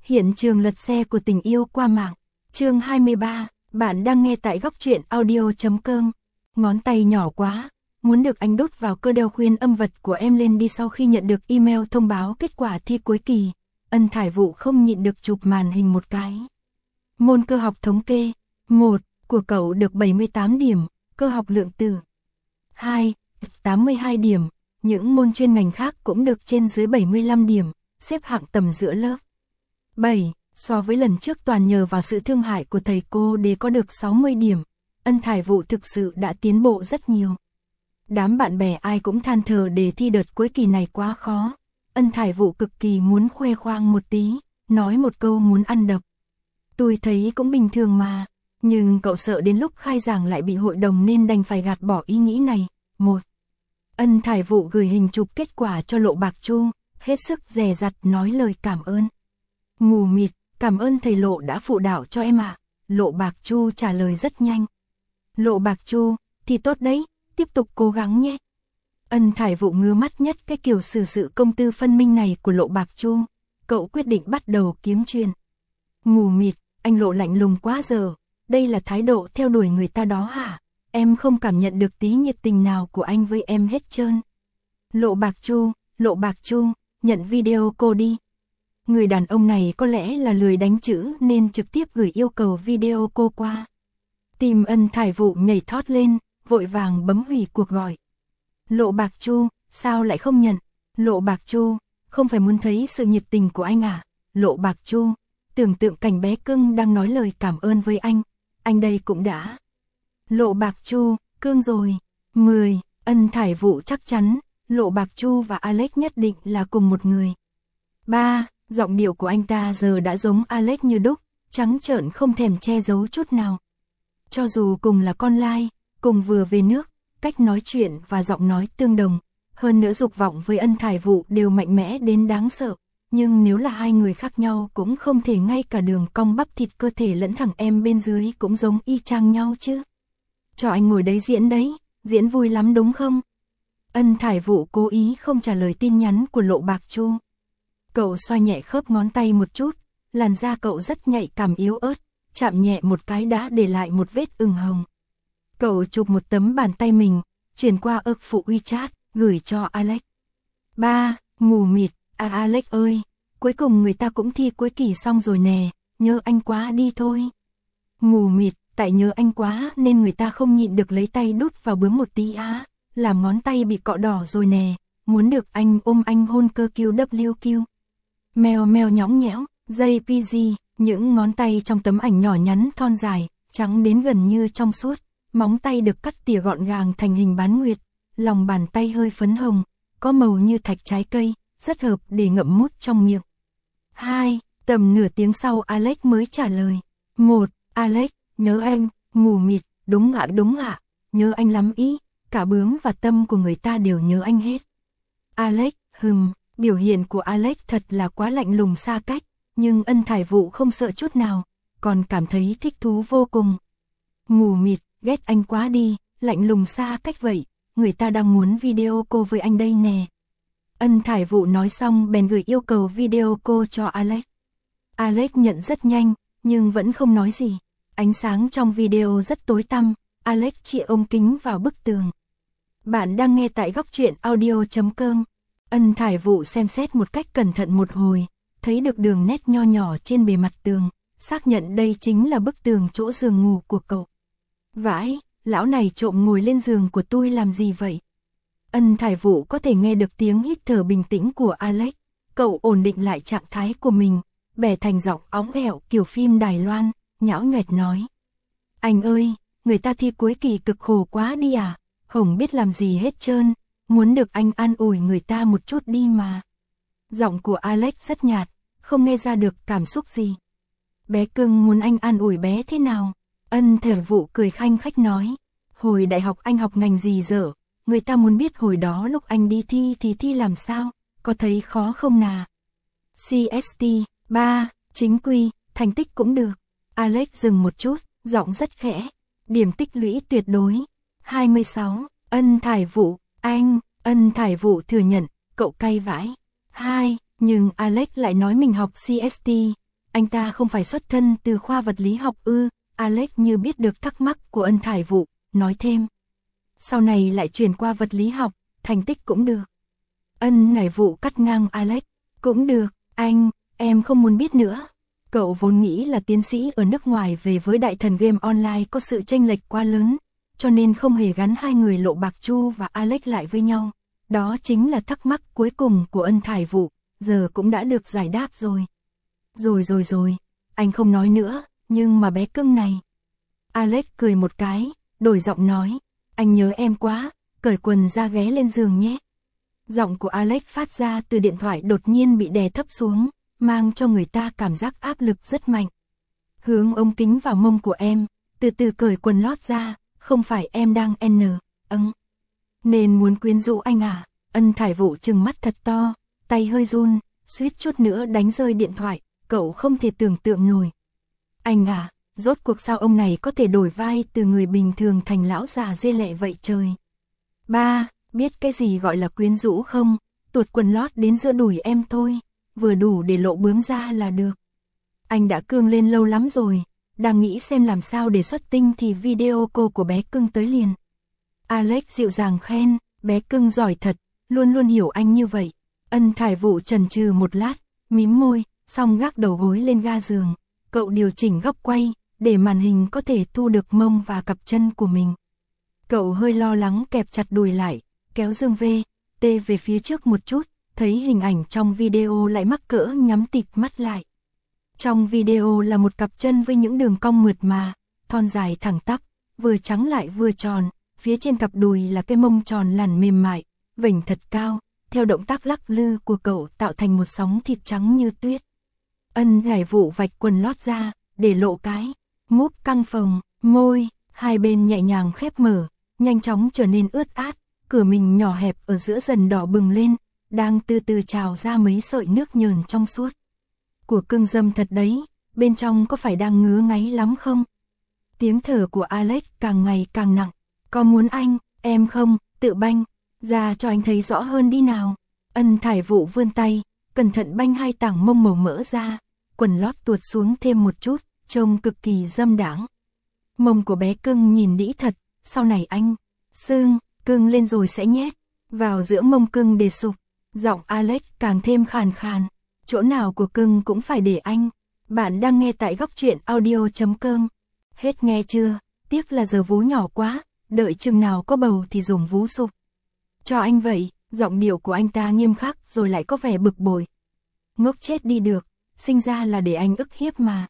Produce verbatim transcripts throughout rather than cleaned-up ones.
Hiện trường lật xe của tình yêu qua mạng. Chương hai mươi ba, bạn đang nghe tại góc truyện audio chấm com. Ngón tay nhỏ quá, muốn được anh đút vào cơ đeo khuyên âm vật của em lên đi. Sau khi nhận được email thông báo kết quả thi cuối kỳ, Ân Thải Vụ không nhịn được chụp màn hình một cái. Môn cơ học thống kê một của cậu được bảy mươi tám điểm, cơ học lượng tử hai, tám mươi hai điểm, những môn chuyên ngành khác cũng được trên dưới bảy mươi lăm điểm, xếp hạng tầm giữa lớp. bảy. So với lần trước toàn nhờ vào sự thương hại của thầy cô để có được sáu mươi điểm, Ân Thải Vụ thực sự đã tiến bộ rất nhiều. Đám bạn bè ai cũng than thở đề thi đợt cuối kỳ này quá khó. Ân Thải Vụ cực kỳ muốn khoe khoang một tí, nói một câu muốn ăn đập. Tôi thấy cũng bình thường mà, nhưng cậu sợ đến lúc khai giảng lại bị hội đồng nên đành phải gạt bỏ ý nghĩ này. một. Ân Thải Vụ gửi hình chụp kết quả cho Lộ Bạc Chu, hết sức dè dặt nói lời cảm ơn. Mù mịt, cảm ơn thầy Lộ đã phụ đạo cho em ạ. À. Lộ Bạc Chu trả lời rất nhanh. Lộ Bạc Chu, thì tốt đấy, tiếp tục cố gắng nhé. Ân Thải Vụ ngứa mắt nhất cái kiểu xử sự công tư phân minh này của Lộ Bạc Chu. Cậu quyết định bắt đầu kiếm chuyện. Mù mịt, anh Lộ lạnh lùng quá giờ. Đây là thái độ theo đuổi người ta đó hả? Em không cảm nhận được tí nhiệt tình nào của anh với em hết trơn. Lộ Bạc Chu, Lộ Bạc Chu, nhận video cô đi. Người đàn ông này có lẽ là lười đánh chữ nên trực tiếp gửi yêu cầu video cô qua. Tim Ân Thải Vụ nhảy thót lên, vội vàng bấm hủy cuộc gọi. Lộ Bạc Chu, sao lại không nhận? Lộ Bạc Chu, không phải muốn thấy sự nhiệt tình của anh à? Lộ Bạc Chu, tưởng tượng cảnh bé cưng đang nói lời cảm ơn với anh, anh đây cũng đã. Lộ Bạc Chu, cương rồi. mười. Ân Thải Vụ chắc chắn, Lộ Bạc Chu và Alex nhất định là cùng một người. ba. Giọng điệu của anh ta giờ đã giống Alex như đúc, trắng trợn không thèm che giấu chút nào. Cho dù cùng là con lai, cùng vừa về nước, cách nói chuyện và giọng nói tương đồng, hơn nữa dục vọng với Ân Thải Vụ đều mạnh mẽ đến đáng sợ, nhưng nếu là hai người khác nhau cũng không thể ngay cả đường cong bắp thịt cơ thể lẫn thằng em bên dưới cũng giống y chang nhau chứ. Cho anh ngồi đấy diễn đấy, diễn vui lắm đúng không? Ân Thải Vụ cố ý không trả lời tin nhắn của Lộ Bạc Chu. Cậu xoay nhẹ khớp ngón tay một chút, làn da cậu rất nhạy cảm yếu ớt, chạm nhẹ một cái đã để lại một vết ửng hồng. Cậu chụp một tấm bàn tay mình, chuyển qua ức phụ WeChat, gửi cho Alex. ba. Mù mịt, à Alex ơi, cuối cùng người ta cũng thi cuối kỳ xong rồi nè, nhớ anh quá đi thôi. Mù mịt, tại nhớ anh quá nên người ta không nhịn được lấy tay đút vào bướm một tí á, làm ngón tay bị cọ đỏ rồi nè, muốn được anh ôm anh hôn cơ kiu W Q. Mèo mèo nhõng nhẽo, J P G, những ngón tay trong tấm ảnh nhỏ nhắn thon dài, trắng đến gần như trong suốt, móng tay được cắt tỉa gọn gàng thành hình bán nguyệt, lòng bàn tay hơi phấn hồng, có màu như thạch trái cây, rất hợp để ngậm mút trong miệng. hai. Tầm nửa tiếng sau Alex mới trả lời. một. Alex, nhớ anh, mù mịt, đúng ạ đúng ạ, nhớ anh lắm ý, cả bướm và tâm của người ta đều nhớ anh hết. Alex, hừm, biểu hiện của Alex thật là quá lạnh lùng xa cách, nhưng Ân Thải Vụ không sợ chút nào, còn cảm thấy thích thú vô cùng. Mù mịt, ghét anh quá đi, lạnh lùng xa cách vậy, người ta đang muốn video cô với anh đây nè. Ân Thải Vụ nói xong bèn gửi yêu cầu video cô cho Alex. Alex nhận rất nhanh, nhưng vẫn không nói gì. Ánh sáng trong video rất tối tăm, Alex chỉ ôm kính vào bức tường. Bạn đang nghe tại góc truyện audio chấm com. Ân Thải Vụ xem xét một cách cẩn thận một hồi, thấy được đường nét nho nhỏ trên bề mặt tường, xác nhận đây chính là bức tường chỗ giường ngủ của cậu. Vãi, lão này trộm ngồi lên giường của tôi làm gì vậy? Ân Thải Vụ có thể nghe được tiếng hít thở bình tĩnh của Alex, cậu ổn định lại trạng thái của mình, bẻ thành giọng óng ẻo kiểu phim Đài Loan, nhão nhoẹt nói. Anh ơi, người ta thi cuối kỳ cực khổ quá đi à, không biết làm gì hết trơn, muốn được anh an ủi người ta một chút đi mà. Giọng của Alex rất nhạt, không nghe ra được cảm xúc gì. Bé cưng muốn anh an ủi bé thế nào? Ân Thải Vụ cười khanh khách nói. Hồi đại học anh học ngành gì dở? Người ta muốn biết hồi đó lúc anh đi thi thì thi làm sao? Có thấy khó không nà? C S T, ba, chính quy, thành tích cũng được. Alex dừng một chút, giọng rất khẽ. Điểm tích lũy tuyệt đối. hai mươi sáu, Ân Thải Vụ, anh, Ân Thải Vụ thừa nhận, cậu cay vãi. hai, nhưng Alex lại nói mình học C S T, anh ta không phải xuất thân từ khoa vật lý học ư? Alex như biết được thắc mắc của Ân Thải Vũ, nói thêm. Sau này lại chuyển qua vật lý học, thành tích cũng được. Ân Thải Vũ cắt ngang Alex, cũng được, anh, em không muốn biết nữa. Cậu vốn nghĩ là tiến sĩ ở nước ngoài về với đại thần game online có sự chênh lệch quá lớn, cho nên không hề gắn hai người Lộ Bạc Chu và Alex lại với nhau. Đó chính là thắc mắc cuối cùng của Ân Thải Vũ, giờ cũng đã được giải đáp rồi. Rồi rồi rồi, anh không nói nữa, nhưng mà bé cưng này. Alex cười một cái, đổi giọng nói, anh nhớ em quá, cởi quần ra ghé lên giường nhé. Giọng của Alex phát ra từ điện thoại đột nhiên bị đè thấp xuống, mang cho người ta cảm giác áp lực rất mạnh. Hướng ống kính vào mông của em, từ từ cởi quần lót ra, không phải em đang n, âng. Nên muốn quyến rũ anh à? Ân Thải Vũ trừng mắt thật to, tay hơi run, suýt chút nữa đánh rơi điện thoại, cậu không thể tưởng tượng nổi. Anh à, rốt cuộc sao ông này có thể đổi vai từ người bình thường thành lão già dê lẹ vậy trời? Ba, biết cái gì gọi là quyến rũ không? Tuột quần lót đến giữa đùi em thôi, vừa đủ để lộ bướm ra là được. Anh đã cương lên lâu lắm rồi, đang nghĩ xem làm sao để xuất tinh thì video call của bé cưng tới liền. Alex dịu dàng khen, bé cưng giỏi thật, luôn luôn hiểu anh như vậy. Ân Thải Vũ chần chừ một lát, mím môi, xong gác đầu gối lên ga giường. Cậu điều chỉnh góc quay, để màn hình có thể thu được mông và cặp chân của mình. Cậu hơi lo lắng kẹp chặt đùi lại, kéo dương V, T về phía trước một chút, thấy hình ảnh trong video lại mắc cỡ nhắm tịt mắt lại. Trong video là một cặp chân với những đường cong mượt mà, thon dài thẳng tắp, vừa trắng lại vừa tròn, phía trên cặp đùi là cái mông tròn lằn mềm mại, vểnh thật cao, theo động tác lắc lư của cậu tạo thành một sóng thịt trắng như tuyết. Ân Thải Vũ vạch quần lót ra, để lộ cái múp căng phồng, môi, hai bên nhẹ nhàng khép mở, nhanh chóng trở nên ướt át, cửa mình nhỏ hẹp ở giữa dần đỏ bừng lên, đang từ từ trào ra mấy sợi nước nhờn trong suốt. Của cưng dâm thật đấy, bên trong có phải đang ngứa ngáy lắm không? Tiếng thở của Alex càng ngày càng nặng, có muốn anh, em không, tự banh, ra cho anh thấy rõ hơn đi nào. Ân Thải Vũ vươn tay, cẩn thận banh hai tảng mông màu mỡ ra, quần lót tuột xuống thêm một chút, trông cực kỳ dâm đãng. Mông của bé cưng nhìn đĩ thật, sau này anh, xương, cưng lên rồi sẽ nhét, vào giữa mông cưng để sụp. Giọng Alex càng thêm khàn khàn, chỗ nào của cưng cũng phải để anh. Bạn đang nghe tại góc truyện audio chấm com. Hết nghe chưa? Tiếc là giờ vú nhỏ quá, đợi chừng nào có bầu thì dùng vú sụp. Cho anh vậy, giọng điệu của anh ta nghiêm khắc rồi lại có vẻ bực bội. Ngốc chết đi được, sinh ra là để anh ức hiếp mà.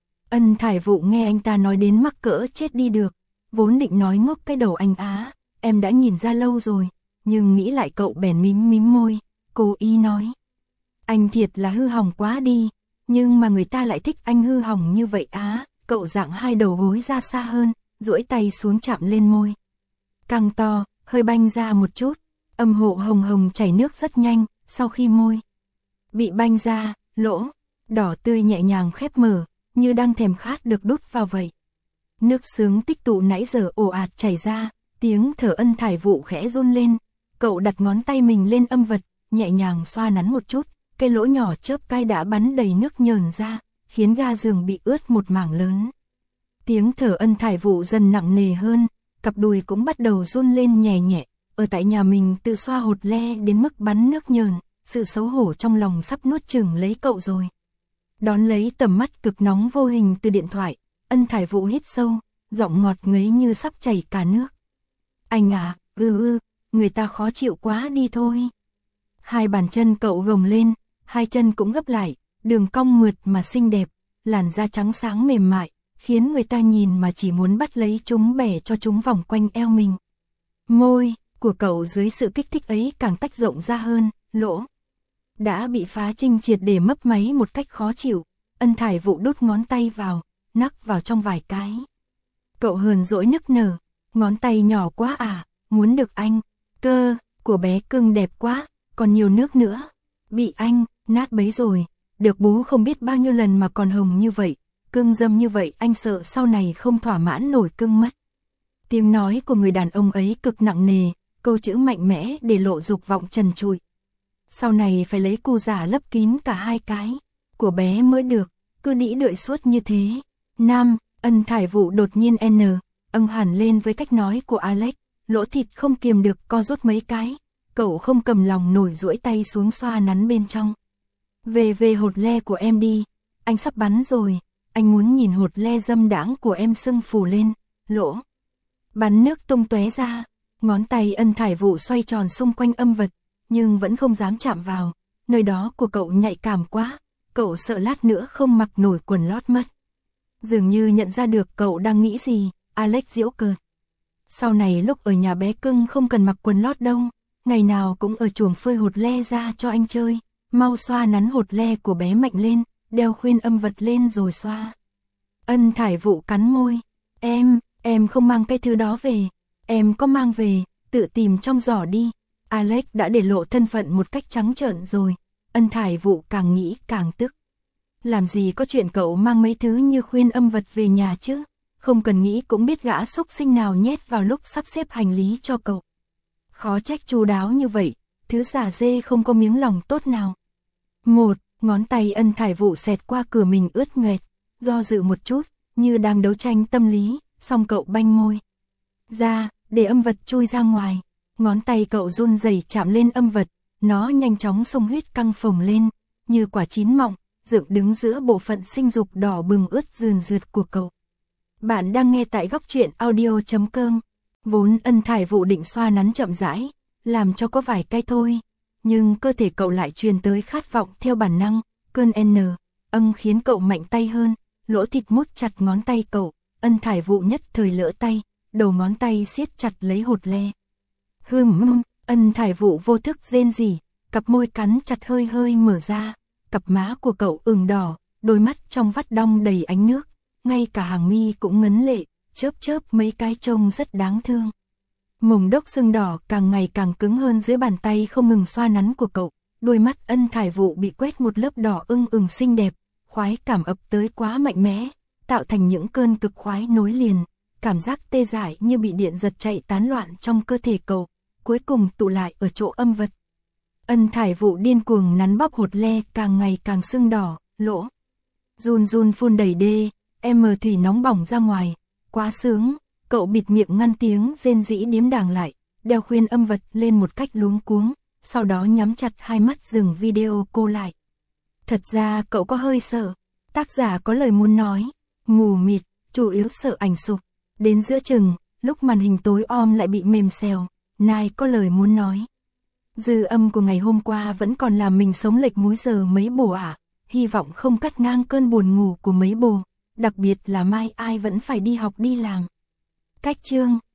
Ân Thải Vũ nghe anh ta nói đến mắc cỡ chết đi được, vốn định nói ngốc cái đầu anh á, em đã nhìn ra lâu rồi, nhưng nghĩ lại cậu bèn mím mím môi, cố ý nói. Anh thiệt là hư hỏng quá đi, nhưng mà người ta lại thích anh hư hỏng như vậy á, cậu dạng hai đầu gối ra xa hơn, duỗi tay xuống chạm lên môi. Càng to, hơi banh ra một chút, âm hộ hồng hồng chảy nước rất nhanh, sau khi môi bị banh ra, lỗ đỏ tươi nhẹ nhàng khép mở, như đang thèm khát được đút vào vậy. Nước sướng tích tụ nãy giờ ồ ạt chảy ra, tiếng thở Ân Thải Vũ khẽ run lên, cậu đặt ngón tay mình lên âm vật, nhẹ nhàng xoa nắn một chút, cái lỗ nhỏ chớp cay đã bắn đầy nước nhờn ra, khiến ga giường bị ướt một mảng lớn. Tiếng thở Ân Thải Vũ dần nặng nề hơn, cặp đùi cũng bắt đầu run lên nhẹ nhẹ, ở tại nhà mình tự xoa hột le đến mức bắn nước nhờn, sự xấu hổ trong lòng sắp nuốt chửng lấy cậu rồi. Đón lấy tầm mắt cực nóng vô hình từ điện thoại, Ân Thải Vũ hít sâu, giọng ngọt ngấy như sắp chảy cả nước. Anh à, ư ư, người ta khó chịu quá đi thôi. Hai bàn chân cậu gồng lên, hai chân cũng gấp lại, đường cong mượt mà xinh đẹp, làn da trắng sáng mềm mại, khiến người ta nhìn mà chỉ muốn bắt lấy chúng bẻ cho chúng vòng quanh eo mình. Môi của cậu dưới sự kích thích ấy càng tách rộng ra hơn, lỗ đã bị phá trinh triệt để mấp máy một cách khó chịu. Ân Thải Vũ đút ngón tay vào, nắc vào trong vài cái. Cậu hờn dỗi nức nở, ngón tay nhỏ quá à, muốn được anh, cơ của bé cưng đẹp quá, còn nhiều nước nữa. Bị anh nát bấy rồi, được bú không biết bao nhiêu lần mà còn hồng như vậy, cưng dâm như vậy, anh sợ sau này không thỏa mãn nổi cưng mất. Tiếng nói của người đàn ông ấy cực nặng nề, câu chữ mạnh mẽ để lộ dục vọng trần trụi. Sau này phải lấy cu giả lấp kín cả hai cái của bé mới được, cứ đĩ đợi suốt như thế. Nam, Ân Thải Vũ đột nhiên n, âng hẳn lên với cách nói của Alex, lỗ thịt không kiềm được co rút mấy cái, cậu không cầm lòng nổi duỗi tay xuống xoa nắn bên trong. Về về hột le của em đi, anh sắp bắn rồi, anh muốn nhìn hột le dâm đãng của em sưng phù lên, lỗ. Bắn nước tung tóe ra, ngón tay Ân Thải Vũ xoay tròn xung quanh âm vật, nhưng vẫn không dám chạm vào, nơi đó của cậu nhạy cảm quá, cậu sợ lát nữa không mặc nổi quần lót mất. Dường như nhận ra được cậu đang nghĩ gì, Alex giễu cợt. Sau này lúc ở nhà bé cưng không cần mặc quần lót đâu, ngày nào cũng ở chuồng phơi hột le ra cho anh chơi, mau xoa nắn hột le của bé mạnh lên, đeo khuyên âm vật lên rồi xoa. Ân Thải Vũ cắn môi, em, em không mang cái thứ đó về, em có mang về, tự tìm trong giỏ đi. Alex đã để lộ thân phận một cách trắng trợn rồi, Ân Thải Vũ càng nghĩ càng tức. Làm gì có chuyện cậu mang mấy thứ như khuyên âm vật về nhà chứ, không cần nghĩ cũng biết gã xúc sinh nào nhét vào lúc sắp xếp hành lý cho cậu. Khó trách chu đáo như vậy, thứ giả dê không có miếng lòng tốt nào. Một, ngón tay Ân Thải Vũ xẹt qua cửa mình ướt nhoẹt, do dự một chút, như đang đấu tranh tâm lý, xong cậu banh môi ra, để âm vật chui ra ngoài. Ngón tay cậu run rẩy chạm lên âm vật, nó nhanh chóng xông huyết căng phồng lên, như quả chín mọng, dựng đứng giữa bộ phận sinh dục đỏ bừng ướt rườn rượt của cậu. Bạn đang nghe tại góc truyện audio chấm com. Vốn Ân Thải Vũ định xoa nắn chậm rãi, làm cho có vài cái thôi, nhưng cơ thể cậu lại truyền tới khát vọng theo bản năng, cơn N, âng khiến cậu mạnh tay hơn, lỗ thịt mút chặt ngón tay cậu, Ân Thải Vũ nhất thời lỡ tay, đầu ngón tay siết chặt lấy hột le. Hừm, Ân Thải Vũ vô thức rên rỉ, cặp môi cắn chặt hơi hơi mở ra, cặp má của cậu ửng đỏ, đôi mắt trong vắt đong đầy ánh nước, ngay cả hàng mi cũng ngấn lệ, chớp chớp mấy cái trông rất đáng thương. Mồng đốc sưng đỏ càng ngày càng cứng hơn dưới bàn tay không ngừng xoa nắn của cậu, đôi mắt Ân Thải Vũ bị quét một lớp đỏ ưng ửng xinh đẹp, khoái cảm ập tới quá mạnh mẽ, tạo thành những cơn cực khoái nối liền, cảm giác tê dại như bị điện giật chạy tán loạn trong cơ thể cậu, cuối cùng tụ lại ở chỗ âm vật. Ân Thải Vũ điên cuồng nắn bóp hột le càng ngày càng sưng đỏ, lỗ. Run run phun đầy đê, em thủy nóng bỏng ra ngoài, quá sướng, cậu bịt miệng ngăn tiếng rên rỉ điếm đàng lại, đeo khuyên âm vật lên một cách luống cuống, sau đó nhắm chặt hai mắt dừng video cô lại. Thật ra cậu có hơi sợ, tác giả có lời muốn nói, mù mịt, chủ yếu sợ ảnh sụp, đến giữa chừng, lúc màn hình tối om lại bị mềm xèo, Nai có lời muốn nói. Dư âm của ngày hôm qua vẫn còn làm mình sống lệch múi giờ mấy bồ ạ, à? Hy vọng không cắt ngang cơn buồn ngủ của mấy bồ, đặc biệt là mai ai vẫn phải đi học đi làm. Cách chương